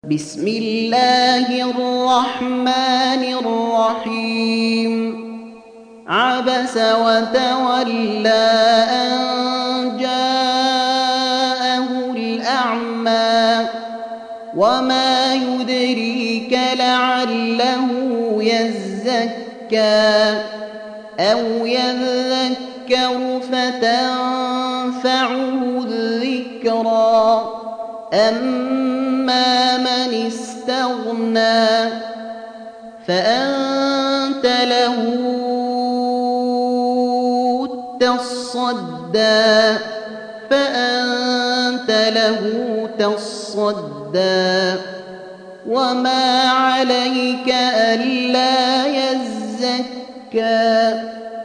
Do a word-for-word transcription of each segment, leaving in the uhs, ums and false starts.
بسم الله الرحمن الرحيم عبس وتولى أن جاءه الأعمى وما يدريك لعله يزكى أو يذكر فتنفعه الذكرى أما من استغنى فأنت له تصدى فأنت له تصدى وما عليك ألا يزكى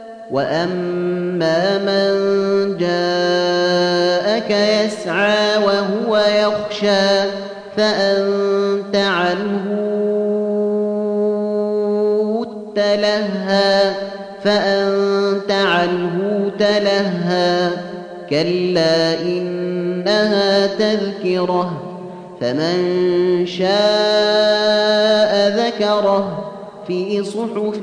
وأما من جاءك يسعى وهو يخشى فأنت عنه تلهى فأنت عنه تلهى كلا إنها تذكرة فمن شاء ذكره في صحف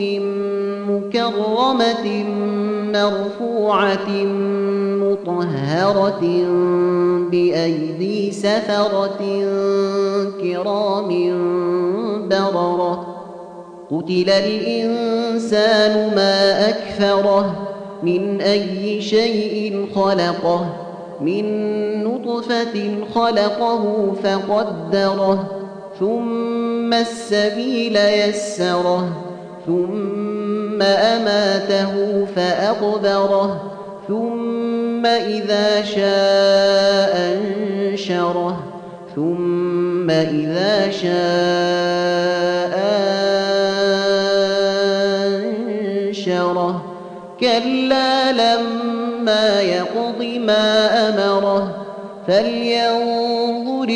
مكرمة مرفوعة مطهرة بأيدي سفرة كرام بررة قتل الإنسان ما أكفره من أي شيء خلقه من نطفة خلقه فقدره ثم السبيل يسره ثم أماته فأقبره ثم إذا شاء أنشره ثم إذا شاء أنشره كلا لما يقض ما أمره فلينظر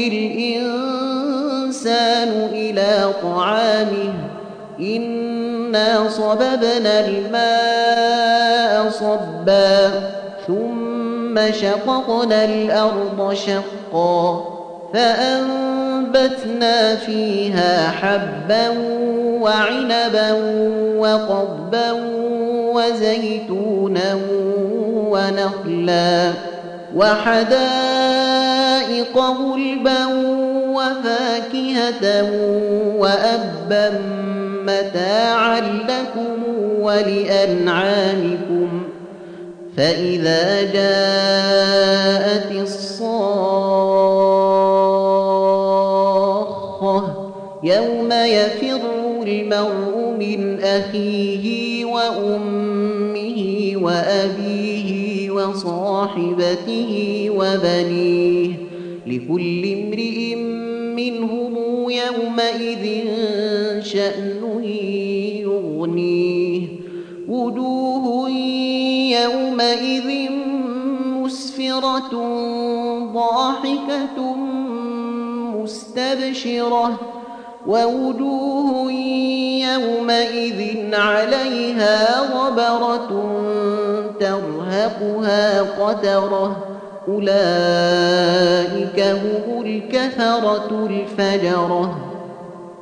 الإنسان إلى طعامه إنا صببنا الماء صبا ثم شققنا الأرض شقا فأنبتنا فيها حبا وعنبا وقضبا وزيتونا ونخلا وحدائق غلبا وفاكهة وأبا متاعا لكم ولأنعامكم فإذا جاءت الصاخة يوم يفر المرء من أخيه وأمه وأبيه وصاحبته وبنيه لكل امرئ منهم يومئذ شأن يغنيه وجوه يومئذ مسفرة ضاحكة مستبشرة ووجوه يومئذ عليها غبرة ترهقها قترة أولئك هم الكفرة الفجرة